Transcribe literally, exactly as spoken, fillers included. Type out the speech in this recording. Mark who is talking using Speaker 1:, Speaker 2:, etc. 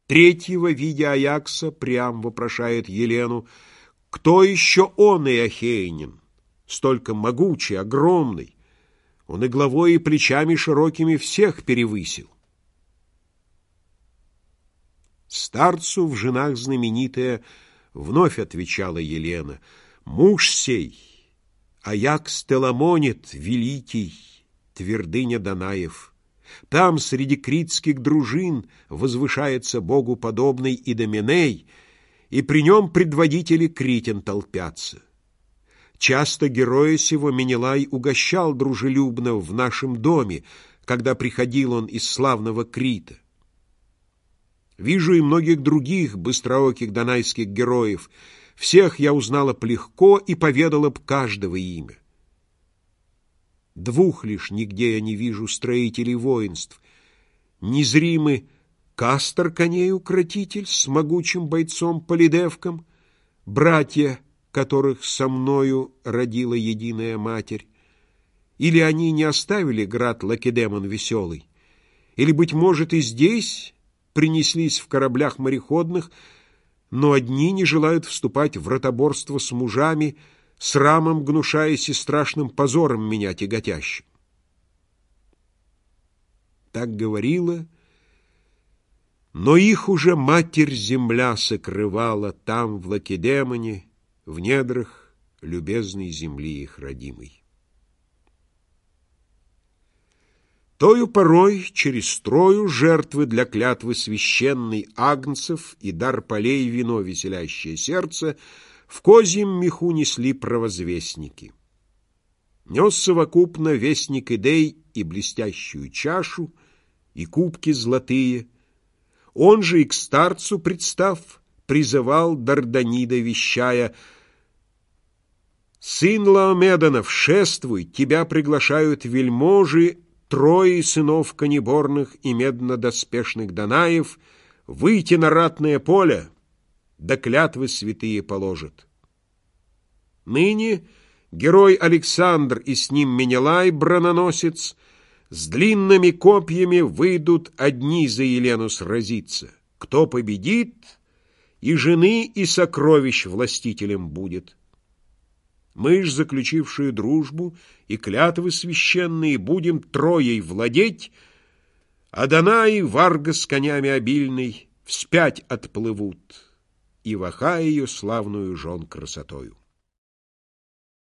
Speaker 1: Третьего, видя Аякса, прям вопрошает Елену: кто еще он и ахейнин, столько могучий, огромный? Он и головой, и плечами широкими всех перевысил. Старцу в женах знаменитая вновь отвечала Елена: муж сей, Аякс Теламонит, великий, твердыня Данаев. Там среди критских дружин возвышается Богу подобный Идоменей, и при нем предводители критян толпятся. Часто героя сего Менелай угощал дружелюбно в нашем доме, когда приходил он из славного Крита. Вижу и многих других быстрооких донайских героев. Всех я узнала б легко и поведала б каждого имя. Двух лишь нигде я не вижу строителей воинств. Незримы Кастор коней-укротитель с могучим бойцом Полидевком, братья, которых со мною родила единая матерь. Или они не оставили град Лакедемон веселый, или, быть может, и здесь принеслись в кораблях мореходных, но одни не желают вступать в ротоборство с мужами, срамом гнушаясь и страшным позором меня тяготящим. Так говорила, но их уже Матерь-Земля сокрывала там, в Лакедемоне, в недрах любезной земли их родимой. Тою порой через трою жертвы для клятвы священной агнцев и дар полей вино веселящее сердце в козьем меху несли провозвестники. Нес совокупно вестник Идей и блестящую чашу, и кубки золотые. Он же и к старцу, представ, призывал Дарданида, вещая: «Сын Лаомеданов, шествуй, тебя приглашают вельможи, трое сынов конеборных и меднодоспешных Данаев, выйти на ратное поле, да клятвы святые положат». Ныне герой Александр и с ним Менелай, брононосец, с длинными копьями выйдут одни за Елену сразиться. Кто победит, и жены, и сокровищ властителем будет. Мы ж, заключившие дружбу и клятвы священные, будем троей владеть, а Данаи, Варга с конями обильной, вспять отплывут, и в Ахайю славную жен красотою.